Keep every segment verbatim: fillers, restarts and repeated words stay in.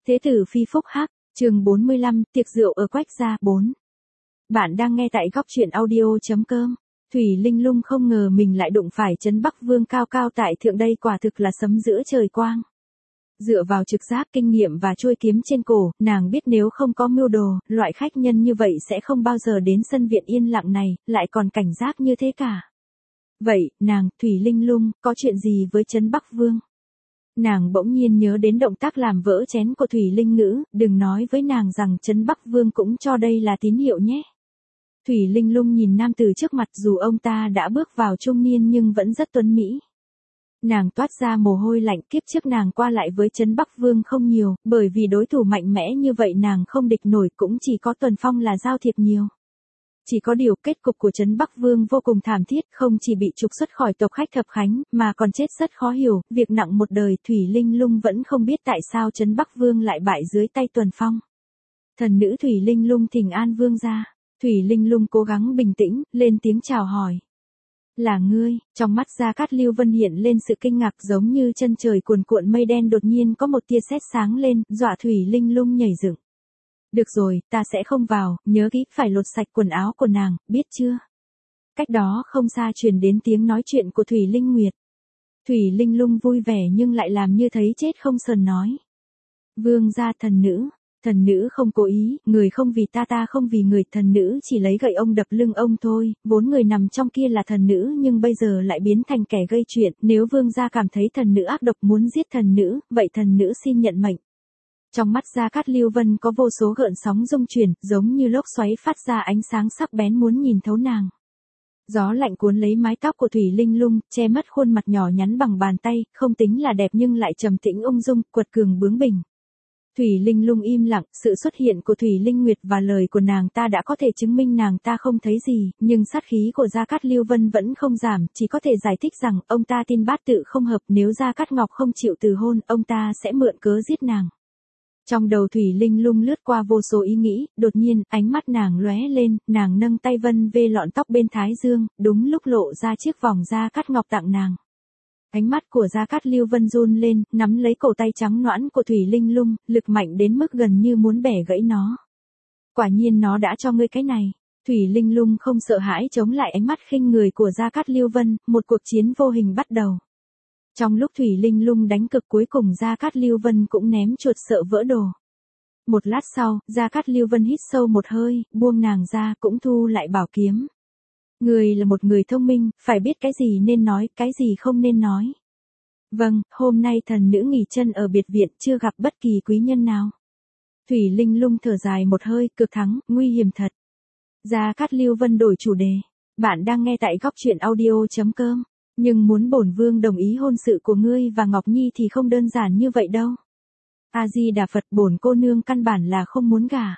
Thế tử phi phúc hắc, chương bốn mươi lăm, tiệc rượu ở Quách gia bốn. Bạn đang nghe tại góc truyện audio.com. Thủy Linh Lung không ngờ mình lại đụng phải trấn Bắc Vương cao cao tại thượng, đây quả thực là sấm giữa trời quang. Dựa vào trực giác, kinh nghiệm và chuôi kiếm trên cổ, nàng biết nếu không có mưu đồ, loại khách nhân như vậy sẽ không bao giờ đến sân viện yên lặng này, lại còn cảnh giác như thế cả. Vậy, nàng, Thủy Linh Lung, có chuyện gì với trấn Bắc Vương? Nàng bỗng nhiên nhớ đến động tác làm vỡ chén của Thủy Linh Ngữ, đừng nói với nàng rằng trấn Bắc Vương cũng cho đây là tín hiệu nhé. Thủy Linh Lung nhìn nam tử trước mặt, dù ông ta đã bước vào trung niên nhưng vẫn rất tuấn mỹ. Nàng toát ra mồ hôi lạnh, kiếp trước nàng qua lại với trấn Bắc Vương không nhiều, bởi vì đối thủ mạnh mẽ như vậy nàng không địch nổi, cũng chỉ có Tuần Phong là giao thiệp nhiều. Chỉ có điều kết cục của trấn Bắc Vương vô cùng thảm thiết, không chỉ bị trục xuất khỏi tộc khách Thập Khánh, mà còn chết rất khó hiểu, việc nặng một đời. Thủy Linh Lung vẫn không biết tại sao trấn Bắc Vương lại bại dưới tay Tuần Phong. Thần nữ Thủy Linh Lung thỉnh an vương gia. Thủy Linh Lung cố gắng bình tĩnh, lên tiếng chào hỏi. Là ngươi? Trong mắt Gia Cát Lưu Vân hiện lên sự kinh ngạc, giống như chân trời cuồn cuộn mây đen đột nhiên có một tia sét sáng lên, dọa Thủy Linh Lung nhảy dựng. Được rồi, ta sẽ không vào, nhớ kỹ phải lột sạch quần áo của nàng, biết chưa? Cách đó không xa truyền đến tiếng nói chuyện của Thủy Linh Nguyệt. Thủy Linh Lung vui vẻ nhưng lại làm như thấy chết không sờn nói. Vương gia, thần nữ, thần nữ không cố ý, người không vì ta, ta không vì người, thần nữ chỉ lấy gậy ông đập lưng ông thôi, vốn người nằm trong kia là thần nữ nhưng bây giờ lại biến thành kẻ gây chuyện, nếu vương gia cảm thấy thần nữ ác độc muốn giết thần nữ, vậy thần nữ xin nhận mệnh. Trong mắt Gia Cát Lưu Vân có vô số gợn sóng rung chuyển, giống như lốc xoáy phát ra ánh sáng sắc bén muốn nhìn thấu nàng. Gió lạnh cuốn lấy mái tóc của Thủy Linh Lung, che mất khuôn mặt nhỏ nhắn bằng bàn tay, không tính là đẹp nhưng lại trầm tĩnh ung dung, quật cường bướng bỉnh. Thủy Linh Lung im lặng, sự xuất hiện của Thủy Linh Nguyệt và lời của nàng ta đã có thể chứng minh nàng ta không thấy gì, nhưng sát khí của Gia Cát Lưu Vân vẫn không giảm, chỉ có thể giải thích rằng ông ta tin bát tự không hợp, nếu Gia Cát Ngọc không chịu từ hôn, ông ta sẽ mượn cớ giết nàng. Trong đầu Thủy Linh Lung lướt qua vô số ý nghĩ, đột nhiên, ánh mắt nàng lóe lên, nàng nâng tay vân vê lọn tóc bên thái dương, đúng lúc lộ ra chiếc vòng Gia Cát Ngọc tặng nàng. Ánh mắt của Gia Cát Lưu Vân run lên, nắm lấy cổ tay trắng nõn của Thủy Linh Lung, lực mạnh đến mức gần như muốn bẻ gãy nó. Quả nhiên nó đã cho ngươi cái này. Thủy Linh Lung không sợ hãi chống lại ánh mắt khinh người của Gia Cát Lưu Vân, một cuộc chiến vô hình bắt đầu. Trong lúc Thủy Linh Lung đánh cực cuối cùng, Gia Cát Lưu Vân cũng ném chuột sợ vỡ đồ. Một lát sau, Gia Cát Lưu Vân hít sâu một hơi, buông nàng ra, cũng thu lại bảo kiếm. Người là một người thông minh, phải biết cái gì nên nói, cái gì không nên nói. Vâng, hôm nay thần nữ nghỉ chân ở biệt viện, chưa gặp bất kỳ quý nhân nào. Thủy Linh Lung thở dài một hơi, cực thắng, nguy hiểm thật. Gia Cát Lưu Vân đổi chủ đề. Bạn đang nghe tại góc truyện audio.com. Nhưng muốn bổn vương đồng ý hôn sự của ngươi và Ngọc Nhi thì không đơn giản như vậy đâu. A Di Đà Phật, bổn cô nương căn bản là không muốn gả.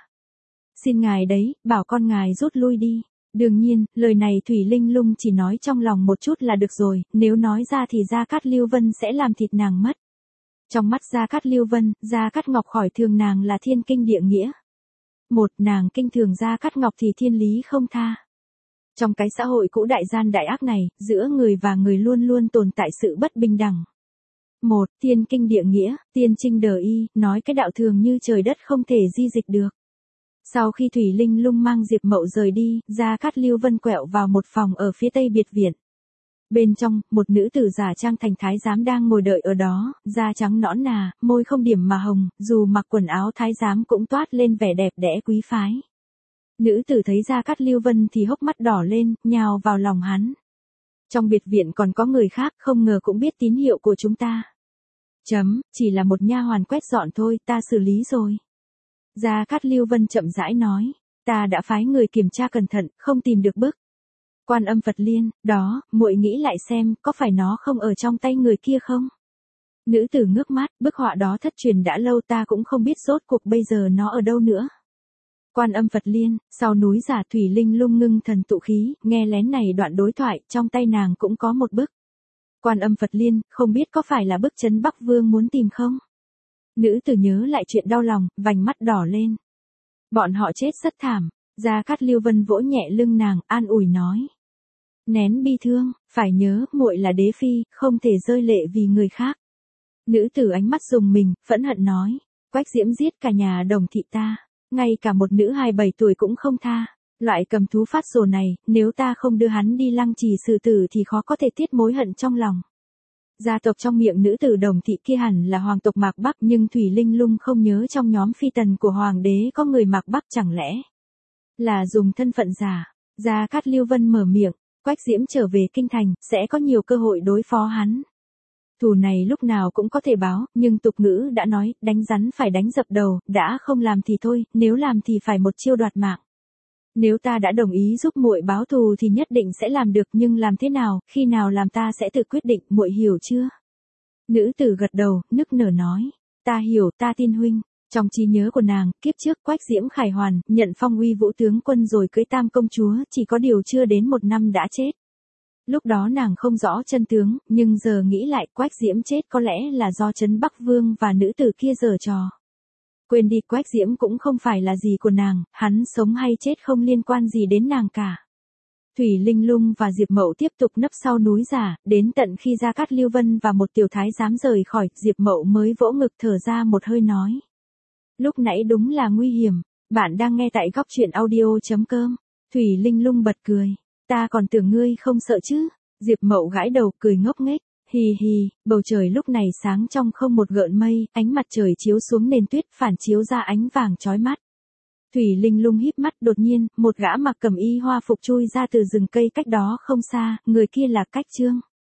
Xin ngài đấy, bảo con ngài rút lui đi. Đương nhiên, lời này Thủy Linh Lung chỉ nói trong lòng một chút là được rồi, nếu nói ra thì Gia Cát Lưu Vân sẽ làm thịt nàng mất. Trong mắt Gia Cát Lưu Vân, Gia Cát Ngọc khỏi thường nàng là thiên kinh địa nghĩa. Một, nàng kinh thường Gia Cát Ngọc thì thiên lý không tha. Trong cái xã hội cũ đại gian đại ác này, giữa người và người luôn luôn tồn tại sự bất bình đẳng. Một, thiên kinh địa nghĩa, tiên trinh đờ y, nói cái đạo thường như trời đất không thể di dịch được. Sau khi Thủy Linh Lung mang Diệp Mậu rời đi, Gia Cát Lưu Vân quẹo vào một phòng ở phía tây biệt viện. Bên trong, một nữ tử giả trang thành thái giám đang ngồi đợi ở đó, da trắng nõn nà, môi không điểm mà hồng, dù mặc quần áo thái giám cũng toát lên vẻ đẹp đẽ quý phái. Nữ tử thấy Gia Cát Lưu Vân thì hốc mắt đỏ lên, nhào vào lòng hắn. Trong biệt viện còn có người khác, không ngờ cũng biết tín hiệu của chúng ta. Chấm, chỉ là một nha hoàn quét dọn thôi, ta xử lý rồi. Gia Cát Lưu Vân chậm rãi nói, ta đã phái người kiểm tra cẩn thận, không tìm được bức Quan Âm Phật Liên, đó, muội nghĩ lại xem, có phải nó không ở trong tay người kia không? Nữ tử ngước mắt, bức họa đó thất truyền đã lâu, ta cũng không biết rốt cuộc bây giờ nó ở đâu nữa. Quan Âm Phật Liên, sau núi giả. Thủy Linh Lung ngưng thần tụ khí, nghe lén này đoạn đối thoại, trong tay nàng cũng có một bức Quan Âm Phật Liên, không biết có phải là bức trấn Bắc Vương muốn tìm không? Nữ tử nhớ lại chuyện đau lòng, vành mắt đỏ lên. Bọn họ chết rất thảm. Gia Cát Lưu Vân vỗ nhẹ lưng nàng, an ủi nói. Nén bi thương, phải nhớ, muội là đế phi, không thể rơi lệ vì người khác. Nữ tử ánh mắt rùng mình, phẫn hận nói. Quách Diễm giết cả nhà Đồng thị ta, ngay cả một nữ hài bảy tuổi cũng không tha. Loại cầm thú phát rồ này, nếu ta không đưa hắn đi lăng trì xử tử thì khó có thể tiết mối hận trong lòng. Gia tộc trong miệng nữ tử Đồng thị kia hẳn là hoàng tộc Mạc Bắc, nhưng Thủy Linh Lung không nhớ trong nhóm phi tần của hoàng đế có người Mạc Bắc, chẳng lẽ là dùng thân phận giả. Gia Cát Lưu Vân mở miệng, Quách Diễm trở về kinh thành, sẽ có nhiều cơ hội đối phó hắn. Thù này lúc nào cũng có thể báo, nhưng tục ngữ đã nói, đánh rắn phải đánh dập đầu, đã không làm thì thôi, nếu làm thì phải một chiêu đoạt mạng. Nếu ta đã đồng ý giúp muội báo thù thì nhất định sẽ làm được, nhưng làm thế nào, khi nào làm ta sẽ tự quyết định, muội hiểu chưa? Nữ tử gật đầu, nức nở nói, ta hiểu, ta tin huynh. Trong trí nhớ của nàng, kiếp trước Quách Diễm khải hoàn, nhận phong uy vũ tướng quân rồi cưới tam công chúa, chỉ có điều chưa đến một năm đã chết. Lúc đó nàng không rõ chân tướng, nhưng giờ nghĩ lại Quách Diễm chết có lẽ là do Trấn Bắc Vương và nữ tử kia giở trò. Quên đi, Quách Diễm cũng không phải là gì của nàng, hắn sống hay chết không liên quan gì đến nàng cả. Thủy Linh Lung và Diệp Mậu tiếp tục nấp sau núi giả, đến tận khi Gia Cát Lưu Vân và một tiểu thái giám rời khỏi, Diệp Mậu mới vỗ ngực thở ra một hơi nói. Lúc nãy đúng là nguy hiểm, bạn đang nghe tại góc truyện audio.com. Thủy Linh Lung bật cười, ta còn tưởng ngươi không sợ chứ. Diệp Mậu gãi đầu cười ngốc nghếch, hì hì, bầu trời lúc này sáng trong không một gợn mây, ánh mặt trời chiếu xuống nền tuyết phản chiếu ra ánh vàng chói mắt. Thủy Linh Lung híp mắt, đột nhiên, một gã mặc cẩm y hoa phục chui ra từ rừng cây cách đó không xa, người kia là Cách Trương.